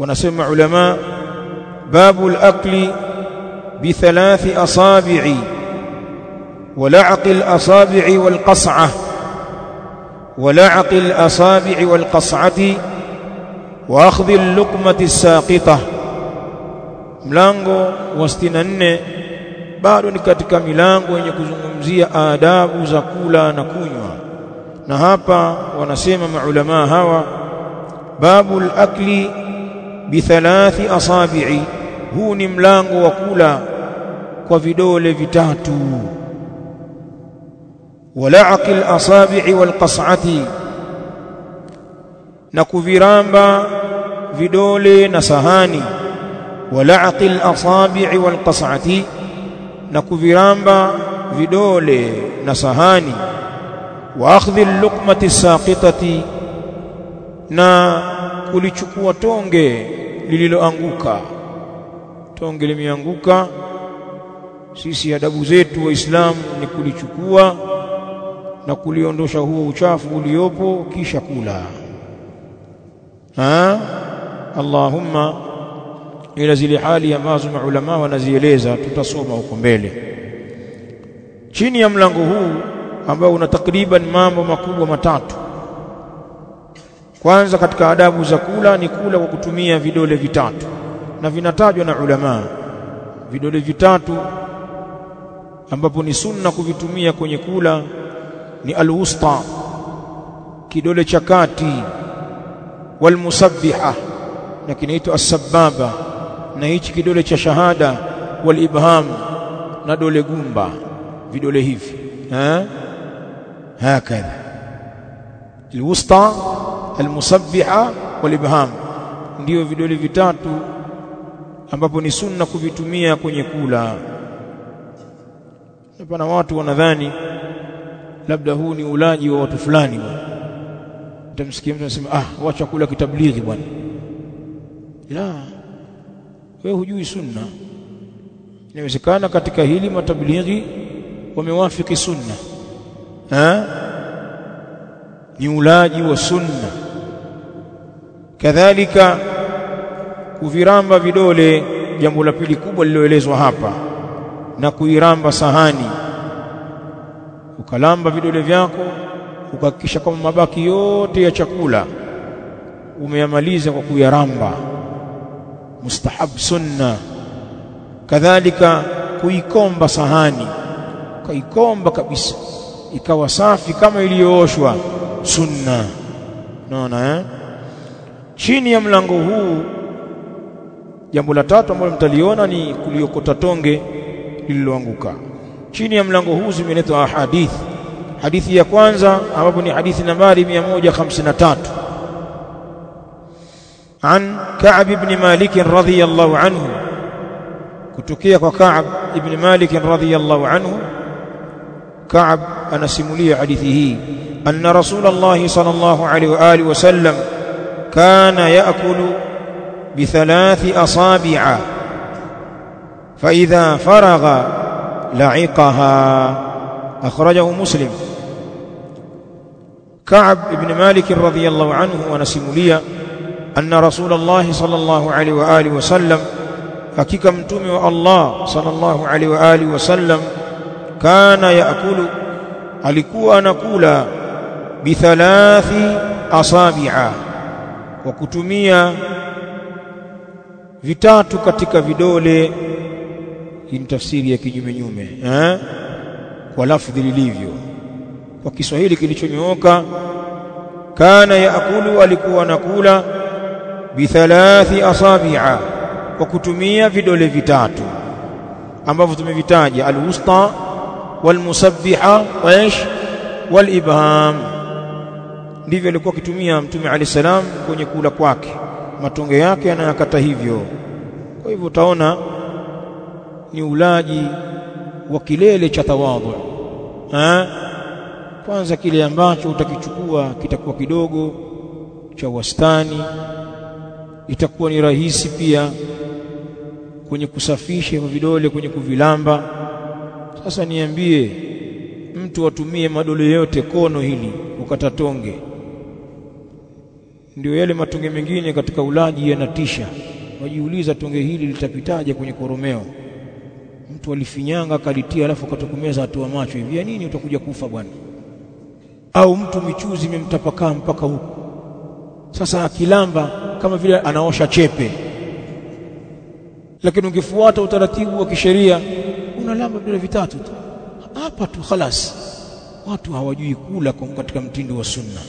wanasema ulama babul akli بثلاث أصابع ولعق الأصابع والقصعة ولعق الأصابع والقصعة وأخذ اللقمة الساقطة. mlango wa 64 bado ni katika milango yenye kuzungumzia adabu za kula na kunywa, na hapa wanasema maulama hawa babul akli bithalathi asabi'i, huu ni mlango wa kula kwa vidole vitatu. Wala'aqil asabi'i wal qas'ati, na kuviramba vidole na sahani. Wala'aqil asabi'i wal qas'ati, na kuviramba vidole na sahani. Wa akhdhil luqmati saqitati, na kulichukua tonge lililoanguka. Tonge limeanguka, sisi adabu zetu waislamu ni kulichukua na kuliondosha huo uchafu uliopo kisha kula. Allahumma ila zile hali ambazo maulama wanazieleza, tutasoma huko mbele. Chini ya mlango huu ambao una takriban mambo makubwa matatu. Kwanza katika adabu za kula ni kula kwa kutumia vidole vitatu, na vinatajwa na ulama vidole vitatu ambapo ni sunna kuvitumia kwenye kula ni al-wusta, kidole cha kati, wal musabbiha, na kinaitwa as-sababa, na hichi kidole cha shahada, wal ibham, na dole gumba. Vidole hivi hakadha al-wusta, al-musabbiha, wal ibham, ndio vidole vitatu ambapo ni sunna kuvitumia kwenye kula. Pana watu wanadhani labda huu ni ulaji wa watu fulani bwana. Utamsikia mtu anasema wacha kula kitablighi bwana. La, wewe hujui sunna. Inawezekana katika hili matablighi wamewafiki sunna. Ni ulaji wa sunna. Kadhalika kuviramba vidole, jambo la pili kubwa lililoelezwa hapa, na kuiramba sahani. Ukalamba vidole vyako ukahakikisha kama mabaki yote ya chakula umeyamaliza kwa kuyaramba, mustahab, sunna. Kadhalika kuikomba sahani, ukaikomba kabisa ikawa safi kama iliyooshwa, sunna. Unaona Chini ya mlango huu jambo la tatu ambalo mtaliona ni kuliokota tonge lililoanguka. Chini ya mlango huu zimeletwa ahadith. Hadithi ya kwanza ambapo ni hadithi nambari 153 an Ka'b ibn Malik radhiyallahu anhu, kutokea kwa Ka'b ibn Malik radhiyallahu anhu. Ka'b anasimulia hadithi hii, anna Rasulullah sallallahu alayhi wa alihi wasallam kana yaakulu بثلاث أصابع فإذا فرغ لعقها. أخرجه مسلم. كعب بن مالك رضي الله عنه ونسمليا أن رسول الله صلى الله عليه وآله وسلم حقيقة متومي الله صلى الله عليه وآله وسلم كان يأكل alikuwa anakula bithalathi asabi'a, kwa kutumia vitatu katika vidole. Hii ni tafsiri ya kinyume kwa lafdhi lilivyo. Kwa Kiswahili kilichonyooka, kana yaakulu, alikuwa anakula bithalathi asabi'a, kwa kutumia vidole vitatu ambavyo tumevitaja, al-wusta wal musabbiha wal ibham. Ndivyo alikuwa akitumia Mtume alayhi salam kwenye kula kwake, matonge yake anayakata hivyo. Kwa hivyo utaona ni ulaji wa kilele cha tawadhu. Kwanza kile ambacho utakichukua kitakuwa kidogo, cha wastani, itakuwa ni rahisi pia kwenye kusafisha vidole, kwenye kuvilamba. Sasa niambie, mtu atumie madole yote kono hili ukata tonge, ndio yale matonge mengine katika ulaji yanatisha. Wajiuliza tonge hili litapitaje kwenye koromeo? Mtu alifinyanga akalitia alafu akatokomeza atoa macho hivi, ya nini utakuja kufa bwana? Au mtu michuzi imemtapakaa mpaka huko, sasa akilamba kama vile anaosha chepe. Lakini ungefuata utaratibu wa kisheria, unalamba vile vitatu tu hapa tu khalas. Watu hawajui kula katika mtindo wa sunna.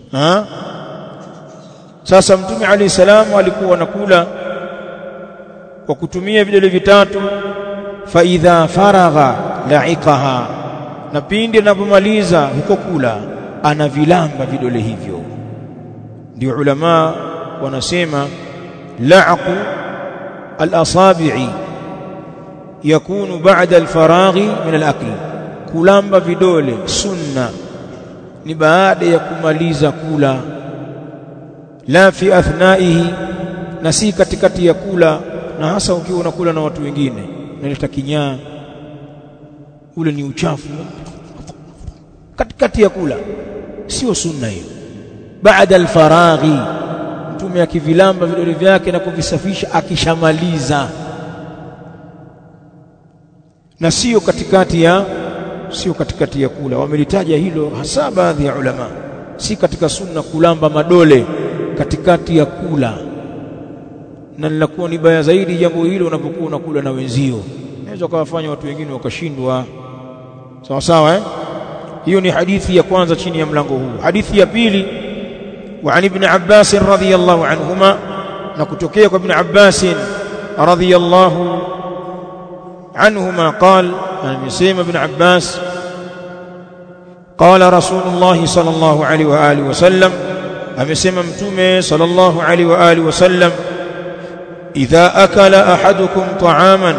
Sasa Mtume alayhi salamu alikuwa anakula kwa kutumia vidole vitatu. Fa idha faragha la'iqaha, na pindi anapomaliza huko kula anavilamba vidole hivyo. Ndio ulama wanasema la'qu al-asabi'i yakunu ba'da al-faraghi min al-akl, kulamba vidole sunna ni baada ya kumaliza kula, la fi athnaihi, na si katikati ya kula. Na hasa ukiwa unakula na watu wengine unaleta kinyaa, ule ni uchafu katikati ya kula, sio sunna hiyo. Baada al-faraghi, Mtume akivilamba vidole vyake na kuvisafisha akishamaliza, na sio katikati ya kula. Wamelitaja hilo hasa baadhi ya ulama, si katika sunna kulamba madole katikati ya kula. Na linakuwa ni baya zaidi jambo hilo unapokuwa unakula na wenzio, inaweza kuwafanya watu wengine wakashindwa. Sawa sawa hiyo ni hadithi ya kwanza chini ya mlango huu. Hadithi ya pili, wa an ibn Abbas radhiyallahu anhuma, na kutokea kwa ibn Abbas radhiyallahu عنهما قال، amesema ibn Abbas قال رسول الله صلى الله عليه واله وسلم، amesema Mtume صلى الله عليه واله وسلم إذا أكل أحدكم طعاما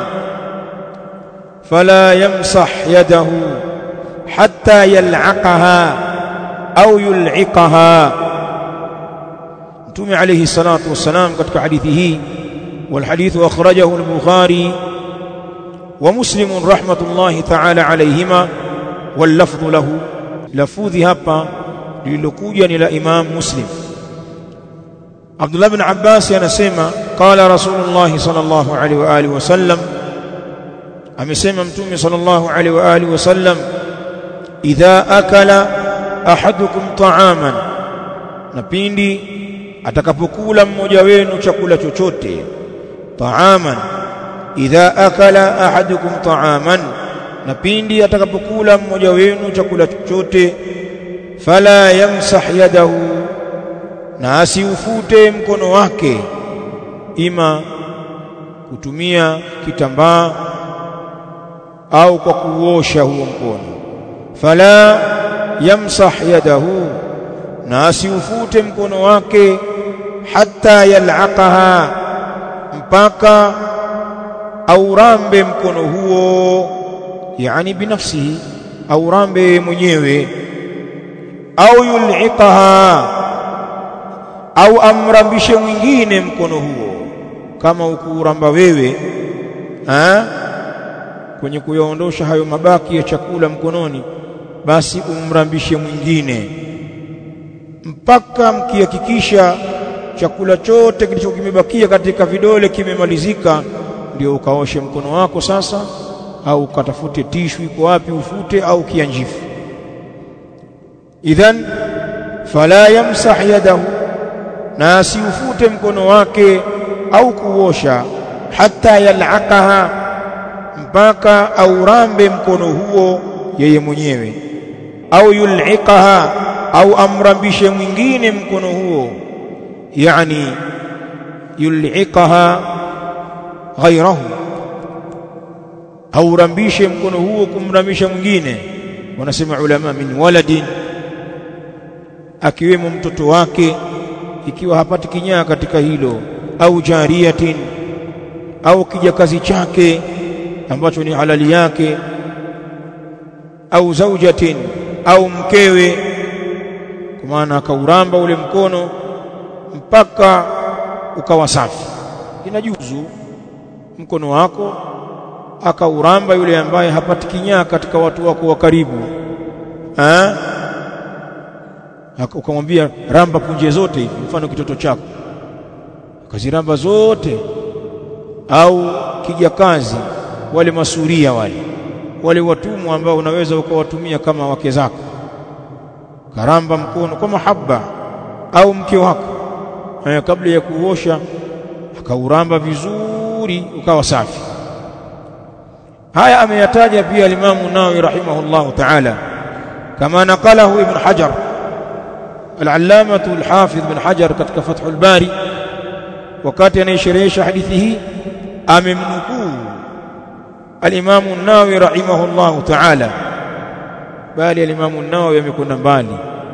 فلا يمسح يده حتى يلعقها أو يلعقها. Mtume عليه الصلاة والسلام katika hadithi hii, والحديث أخرجه البخاري ومسلم رحمة الله تعالى عليهما واللفظ له. لفظي hapa lililokuja ni la Imam Muslim. Abdullah ibn Abbas anasema qala Rasulullah sallallahu alaihi wa alihi wasallam, amesema Mtume sallallahu alaihi wa alihi wasallam, idha akala ahadukum ta'aman, na pindi atakapokula mmoja wenu chakula chochote. Ta'aman, idha akala ahadukum ta'aman, na pindi atakapokula mmoja wenu chakula chochote. Fala yamsah yadahu, na asiufute mkono wake, ima kutumia kitambaa au kwa kuosha huo mkono. Fala yamsah yadahu, na asiufute mkono wake, hatta yal'aqaha, mpaka aurambe mkono huo, yani binafsihi, aurambe mwenyewe. Au yul'iqaha, au amrambishe mwingine mkono huo. Kama ukuuramba wewe kwenye kuyaondosha hayo mabaki ya chakula mkononi, basi umrambishe mwingine mpaka mkihakikisha chakula chote kilicho kimebakia katika vidole kimemalizika, ndio ukaoshe mkono wako sasa, au ukatafute tishu iko wapi ufute, au kianjifu. Idhan fala yamsah yadahu, na asiufute mkono wake au kuosha, hatta yal'aqaha, mpaka aurambe mkono huo yeye mwenyewe. Au yul'iqaha, au amrambishe mwingine mkono huo, yani yul'iqaha ghayrahu, au rambishe mkono huo kumrambisha mwingine. Wanasema ulama, min waladin, akiwemo mtoto wake ikiwa hapati kinyaa katika hilo, au jariyatin, au kijakazi chake ambacho ni halali yake, au zaujatin, au mkewe, kwa maana akauramba ule mkono mpaka ukawa safi. Inajuzu mkono wako akauramba yule ambaye hapati kinyaa katika watu wako wa karibu, ukamwambia ramba punje zote hivi, mfano kitoto chako akaziramba zote, au kijakazi, wale masuria wale watumwa ambao unaweza ukawatumia kama wake zako, karamba mkono kwa mahaba, au mke wako kabla ya kuosha akauramba vizuri ukawa safi. Haya ameyataja pia al-Imam an-Nawawi rahimahullah ta'ala, kama naqalahu Ibn Hajar al-Allamah al-Hafidh Ibn Hajar katika Fathul Bari, wakati anaisherehesha hadithi hii amemnukuu al-Imam an-Nawawi rahimahullah ta'ala, bali al-Imam an-Nawawi amekwenda mbali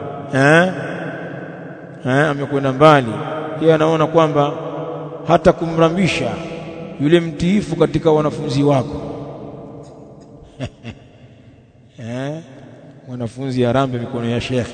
amekwenda mbali. Yeye anaona kwamba hata kumrambisha yule mtiifu katika wanafunzi wako mwanafunzi arambe mikono ya shekhi.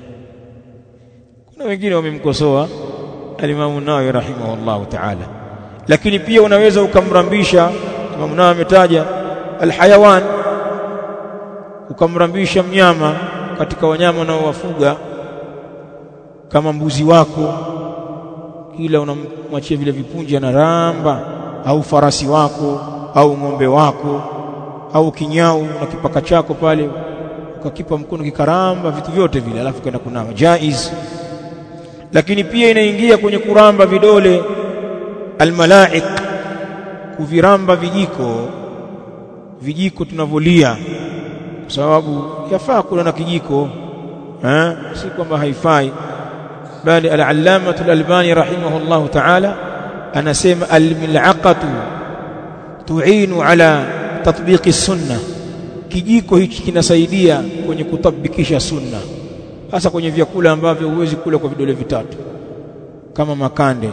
Kuna wengine wamemkosoa al-Imam an-Nawawi rahimahullah ta'ala, lakini pia unaweza ukamrambisha. Imam Nawawi ametaja al-hayawan, ukamrambisha mnyama katika wanyama unaowafuga kama mbuzi wako, kila unamwachia vile vipunje na ramba, au farasi wako au ng'ombe wako au kinyau na kipaka chako pale ukakipa mkono kikaramba, vitu vyote vile, alafu kaenda kunawa, jaiz. Lakini pia inaingia kwenye kuramba vidole almalaik, kuviramba vijiko tunavolia, kwa sababu yafaa kula na kijiko, si kwamba haifai. Bali al-Allamah al-Albani rahimahullah ta'ala anasema al-mil'aqatu tu'inu ala tatbiqi sunna, kijiko hichi kinasaidia kwenye kutabikisha sunna, hasa kwenye vyakula ambavyo huwezi kula kwa vidole vitatu kama makande,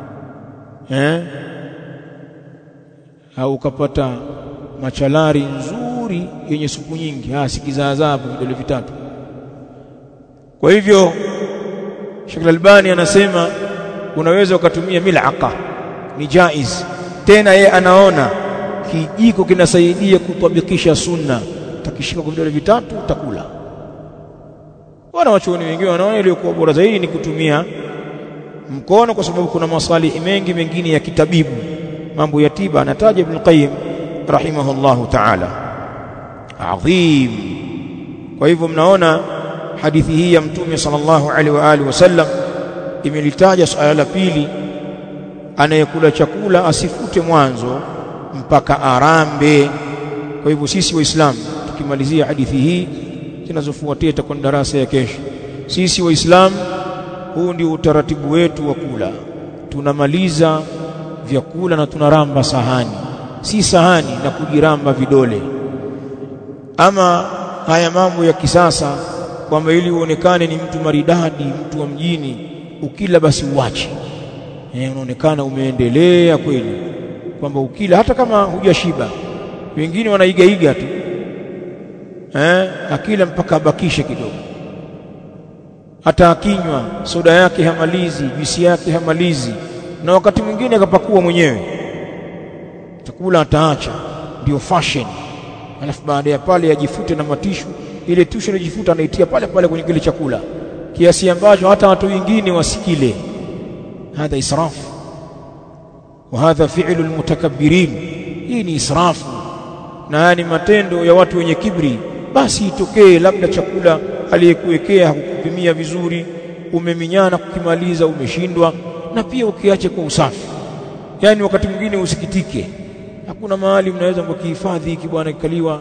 au ukapata machalari nzuri yenye supu nyingi, sikizaazaa hapo vidole vitatu. Kwa hivyo Sheikh Al-Albani anasema unaweza ukatumia mil'aqa, ni jaiz. Tena yeye anaona kijiko kinasaidia kutabikisha sunna, utakishika kwa vidole vitatu utakula. Wana wachuoni wengine wanaona ile kuwa bora zaidi ni kutumia mkono, kwa sababu kuna masalihi mengi mengine ya kitabibu, mambo ya tiba. Anataja Ibn Qayyim rahimahullahu ta'ala, adhim. Kwa hivyo mnaona hadithi hii ya Mtume sallallahu alaihi wa alihi wasallam imelitaja suala la pili, anayekula chakula asifute mwanzo mpaka arambe. Kwa hivyo sisi Waislamu tukimalizia hadithi hii, zinazofuatia itakuwa darasa ya kesho. Sisi Waislamu, huu ndio utaratibu wetu wa kula. Tunamaliza vyakula na tunaramba sahani, si sahani na kujiramba vidole. Ama haya mambo ya kisasa kwamba ili uonekane ni mtu maridadi, mtu wa mjini, ukila basi uache, unaonekana umeendelea kweli, kwamba ukila hata kama hujashiba. Wengine wanaigaiga tu, akila mpaka abakishe kidogo, hata akinywa soda yake hamalizi, juisi yake hamalizi, na wakati mwingine akapakua mwenyewe, chakula ataacha, ndio fashion. Alafu baada ya pale ajifute na matishu, ile tushu anajifuta anaitia pale pale kwenye kile chakula, kiasi ambacho hata watu wengine wasikile. Hadha israfu wa hadha fi'lu almutakabbirin, hii ni israfu na ni matendo ya watu wenye kibri. Basi itokee labda chakula aliyekuwekea hakukupimia vizuri, umeminyana kukimaliza, umeshindwa, na pia ukiache kwa usafi. Yani wakati mwingine usikitike, hakuna mahali mnaweza mkihifadhi hiki bwana kikaliwa,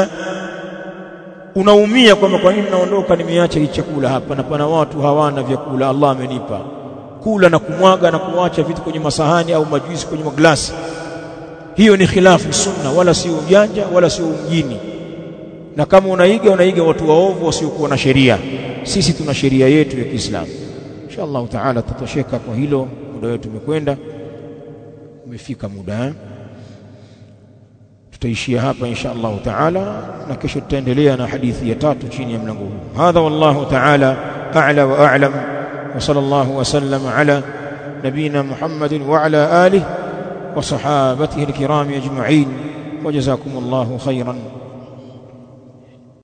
unaumia kwamba kwa nini naondoka nimeacha hii chakula hapa, na pana watu hawana vyakula Allah amenipa. Kula na kumwaga na kuacha vitu kwenye masahani au majuisi kwenye maglasi, hiyo ni khilafu sunna, wala sio ujanja wala sio mjini. Na kama unaiga watu waovu wasiokuwa na sheria. Sisi tuna sheria yetu ya Kiislamu. Inshallah taala tutatosheka kwa hilo, muda wetu umekwenda, umefika muda. Tutaishia hapa inshallah taala, na kesho tutaendelea na hadithi ya tatu chini ya mlango huu. Hadha wallahu taala a'la wa a'lam, wa sallallahu wa sallam ala nabina Muhammadin wa ala alihi wa sahabatihi alkiram ajma'in, wa jazakumullahu khairan.